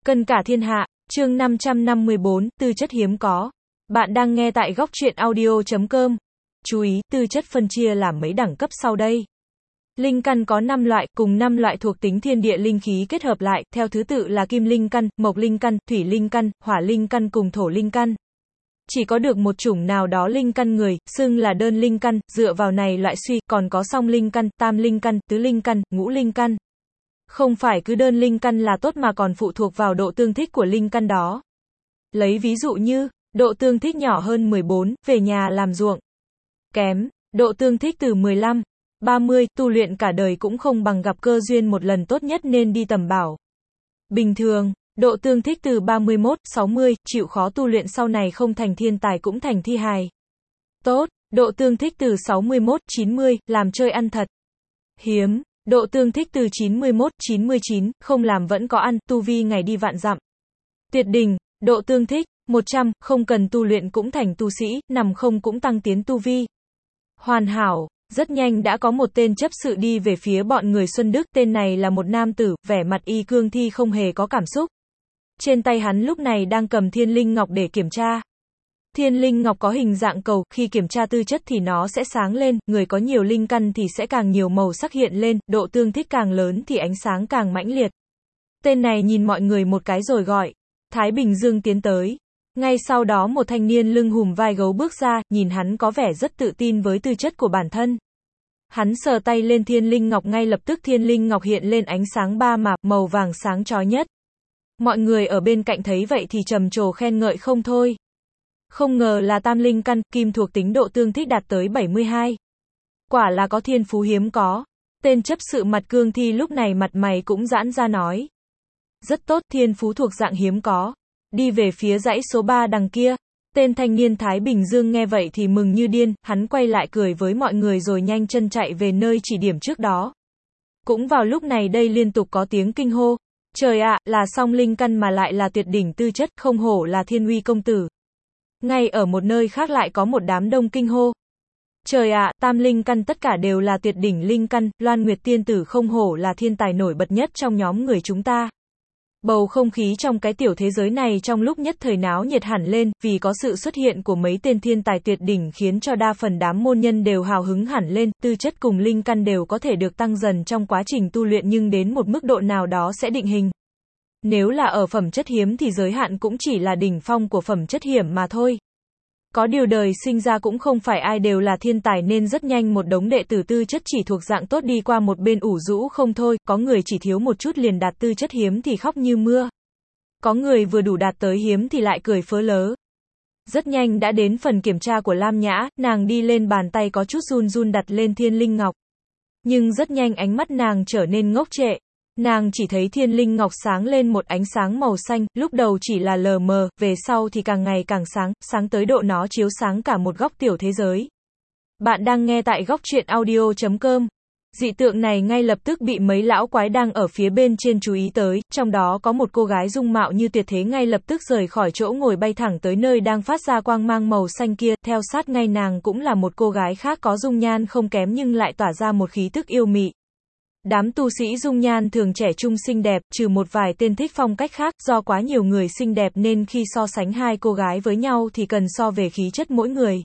Cân cả thiên hạ, chương 554, tư chất hiếm có. Bạn đang nghe tại góc truyện audio.com. Chú ý, tư chất phân chia làm mấy đẳng cấp sau đây. Linh căn có 5 loại, cùng 5 loại thuộc tính thiên địa linh khí kết hợp lại, theo thứ tự là kim linh căn, mộc linh căn, thủy linh căn, hỏa linh căn cùng thổ linh căn. Chỉ có được một chủng nào đó linh căn người, xưng là đơn linh căn, dựa vào này loại suy, còn có song linh căn, tam linh căn, tứ linh căn, ngũ linh căn. Không phải cứ đơn linh căn là tốt mà còn phụ thuộc vào độ tương thích của linh căn đó. Lấy ví dụ như, độ tương thích nhỏ hơn 14, về nhà làm ruộng. Kém, độ tương thích từ 15, 30, tu luyện cả đời cũng không bằng gặp cơ duyên một lần tốt nhất nên đi tầm bảo. Bình thường, độ tương thích từ 31, 60, chịu khó tu luyện sau này không thành thiên tài cũng thành thi hài. Tốt, độ tương thích từ 61, 90, làm chơi ăn thật. Hiếm, độ tương thích từ 91, 99, không làm vẫn có ăn, tu vi ngày đi vạn dặm. Tuyệt đỉnh, độ tương thích, 100, không cần tu luyện cũng thành tu sĩ, nằm không cũng tăng tiến tu vi. Hoàn hảo, rất nhanh đã có một tên chấp sự đi về phía bọn người Xuân Đức, tên này là một nam tử, vẻ mặt y cương thi không hề có cảm xúc. Trên tay hắn lúc này đang cầm thiên linh ngọc để kiểm tra. Thiên linh ngọc có hình dạng cầu, khi kiểm tra tư chất thì nó sẽ sáng lên, người có nhiều linh căn thì sẽ càng nhiều màu sắc hiện lên, độ tương thích càng lớn thì ánh sáng càng mãnh liệt. Tên này nhìn mọi người một cái rồi gọi. Thái Bình Dương tiến tới. Ngay sau đó một thanh niên lưng hùm vai gấu bước ra, nhìn hắn có vẻ rất tự tin với tư chất của bản thân. Hắn sờ tay lên thiên linh ngọc, ngay lập tức thiên linh ngọc hiện lên ánh sáng ba màu, màu vàng sáng chói nhất. Mọi người ở bên cạnh thấy vậy thì trầm trồ khen ngợi không thôi. Không ngờ là tam linh căn, kim thuộc tính độ tương thích đạt tới 72. Quả là có thiên phú hiếm có. Tên chấp sự mặt cương thi lúc này mặt mày cũng giãn ra nói. Rất tốt, thiên phú thuộc dạng hiếm có. Đi về phía dãy số 3 đằng kia. Tên thanh niên Thái Bình Dương nghe vậy thì mừng như điên, hắn quay lại cười với mọi người rồi nhanh chân chạy về nơi chỉ điểm trước đó. Cũng vào lúc này đây liên tục có tiếng kinh hô. Trời ạ, là song linh căn mà lại là tuyệt đỉnh tư chất, không hổ là Thiên Uy công tử. Ngay ở một nơi khác lại có một đám đông kinh hô. Trời ạ, tam linh căn tất cả đều là tuyệt đỉnh linh căn, Loan Nguyệt tiên tử không hổ là thiên tài nổi bật nhất trong nhóm người chúng ta. Bầu không khí trong cái tiểu thế giới này trong lúc nhất thời náo nhiệt hẳn lên, vì có sự xuất hiện của mấy tên thiên tài tuyệt đỉnh khiến cho đa phần đám môn nhân đều hào hứng hẳn lên, tư chất cùng linh căn đều có thể được tăng dần trong quá trình tu luyện nhưng đến một mức độ nào đó sẽ định hình. Nếu là ở phẩm chất hiếm thì giới hạn cũng chỉ là đỉnh phong của phẩm chất hiểm mà thôi. Có điều đời sinh ra cũng không phải ai đều là thiên tài nên rất nhanh một đống đệ tử tư chất chỉ thuộc dạng tốt đi qua một bên ủ rũ không thôi, có người chỉ thiếu một chút liền đạt tư chất hiếm thì khóc như mưa. Có người vừa đủ đạt tới hiếm thì lại cười phớ lớ. Rất nhanh đã đến phần kiểm tra của Lam Nhã, nàng đi lên bàn tay có chút run run đặt lên thiên linh ngọc. Nhưng rất nhanh ánh mắt nàng trở nên ngốc trệ. Nàng chỉ thấy thiên linh ngọc sáng lên một ánh sáng màu xanh, lúc đầu chỉ là lờ mờ, về sau thì càng ngày càng sáng, sáng tới độ nó chiếu sáng cả một góc tiểu thế giới. Bạn đang nghe tại góc truyện audio.com. Dị tượng này ngay lập tức bị mấy lão quái đang ở phía bên trên chú ý tới, trong đó có một cô gái dung mạo như tuyệt thế ngay lập tức rời khỏi chỗ ngồi bay thẳng tới nơi đang phát ra quang mang màu xanh kia, theo sát ngay nàng cũng là một cô gái khác có dung nhan không kém nhưng lại tỏa ra một khí tức yêu mị. Đám tu sĩ dung nhan thường trẻ trung xinh đẹp, trừ một vài tên thích phong cách khác, do quá nhiều người xinh đẹp nên khi so sánh hai cô gái với nhau thì cần so về khí chất mỗi người.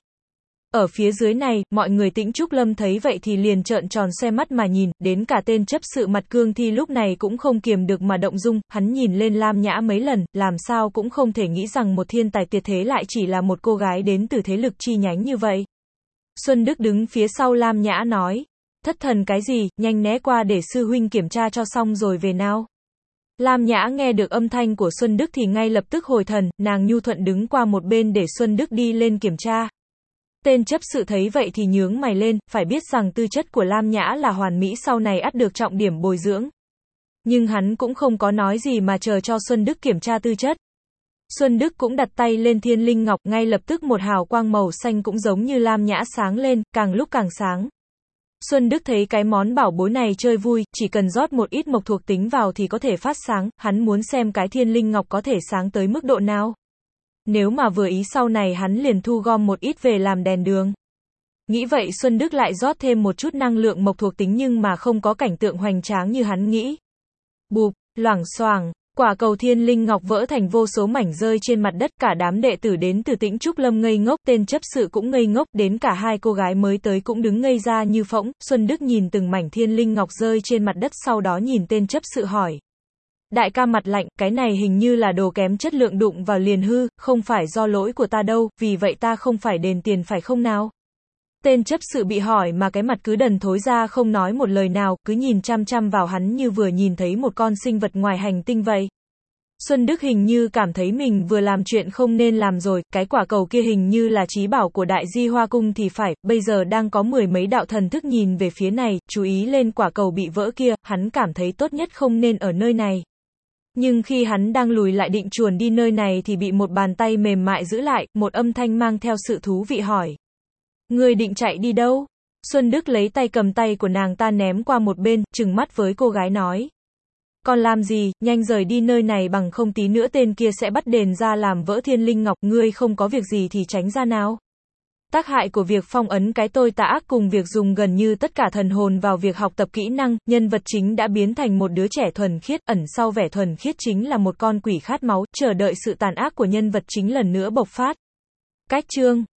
Ở phía dưới này, mọi người Tĩnh Trúc Lâm thấy vậy thì liền trợn tròn xoe mắt mà nhìn, đến cả tên chấp sự mặt cương thi lúc này cũng không kiềm được mà động dung, hắn nhìn lên Lam Nhã mấy lần, làm sao cũng không thể nghĩ rằng một thiên tài tuyệt thế lại chỉ là một cô gái đến từ thế lực chi nhánh như vậy. Xuân Đức đứng phía sau Lam Nhã nói. Thất thần cái gì, nhanh né qua để sư huynh kiểm tra cho xong rồi về nào. Lam Nhã nghe được âm thanh của Xuân Đức thì ngay lập tức hồi thần, nàng nhu thuận đứng qua một bên để Xuân Đức đi lên kiểm tra. Tên chấp sự thấy vậy thì nhướng mày lên, phải biết rằng tư chất của Lam Nhã là hoàn mỹ sau này ắt được trọng điểm bồi dưỡng. Nhưng hắn cũng không có nói gì mà chờ cho Xuân Đức kiểm tra tư chất. Xuân Đức cũng đặt tay lên thiên linh ngọc, ngay lập tức một hào quang màu xanh cũng giống như Lam Nhã sáng lên, càng lúc càng sáng. Xuân Đức thấy cái món bảo bối này chơi vui, chỉ cần rót một ít mộc thuộc tính vào thì có thể phát sáng, hắn muốn xem cái thiên linh ngọc có thể sáng tới mức độ nào. Nếu mà vừa ý sau này hắn liền thu gom một ít về làm đèn đường. Nghĩ vậy Xuân Đức lại rót thêm một chút năng lượng mộc thuộc tính nhưng mà không có cảnh tượng hoành tráng như hắn nghĩ. Bụp, loảng xoảng, Quả cầu thiên linh ngọc vỡ thành vô số mảnh rơi trên mặt đất, cả đám đệ tử đến từ Tĩnh Trúc Lâm ngây ngốc, tên chấp sự cũng ngây ngốc, đến cả hai cô gái mới tới cũng đứng ngây ra như phỗng. Xuân Đức nhìn từng mảnh thiên linh ngọc rơi trên mặt đất, sau đó nhìn tên chấp sự hỏi. Đại ca mặt lạnh, cái này hình như là đồ kém chất lượng, đụng vào liền hư, không phải do lỗi của ta đâu, vì vậy ta không phải đền tiền phải không nào? Tên chấp sự bị hỏi mà cái mặt cứ đần thối ra, không nói một lời nào, cứ nhìn chăm chăm vào hắn như vừa nhìn thấy một con sinh vật ngoài hành tinh vậy. Xuân Đức hình như cảm thấy mình vừa làm chuyện không nên làm rồi, cái quả cầu kia hình như là chí bảo của Đại Di Hoa Cung thì phải, bây giờ đang có mười mấy đạo thần thức nhìn về phía này, chú ý lên quả cầu bị vỡ kia, hắn cảm thấy tốt nhất không nên ở nơi này. Nhưng khi hắn đang lùi lại định chuồn đi nơi này thì bị một bàn tay mềm mại giữ lại, một âm thanh mang theo sự thú vị hỏi. Ngươi định chạy đi đâu? Xuân Đức lấy tay cầm tay của nàng ta ném qua một bên, trừng mắt với cô gái nói. Còn làm gì, nhanh rời đi nơi này, bằng không tí nữa tên kia sẽ bắt đền ra làm vỡ thiên linh ngọc, ngươi không có việc gì thì tránh ra nào. Tác hại của việc phong ấn cái tôi tà ác cùng việc dùng gần như tất cả thần hồn vào việc học tập kỹ năng, nhân vật chính đã biến thành một đứa trẻ thuần khiết, ẩn sau vẻ thuần khiết chính là một con quỷ khát máu, chờ đợi sự tàn ác của nhân vật chính lần nữa bộc phát. Cách chương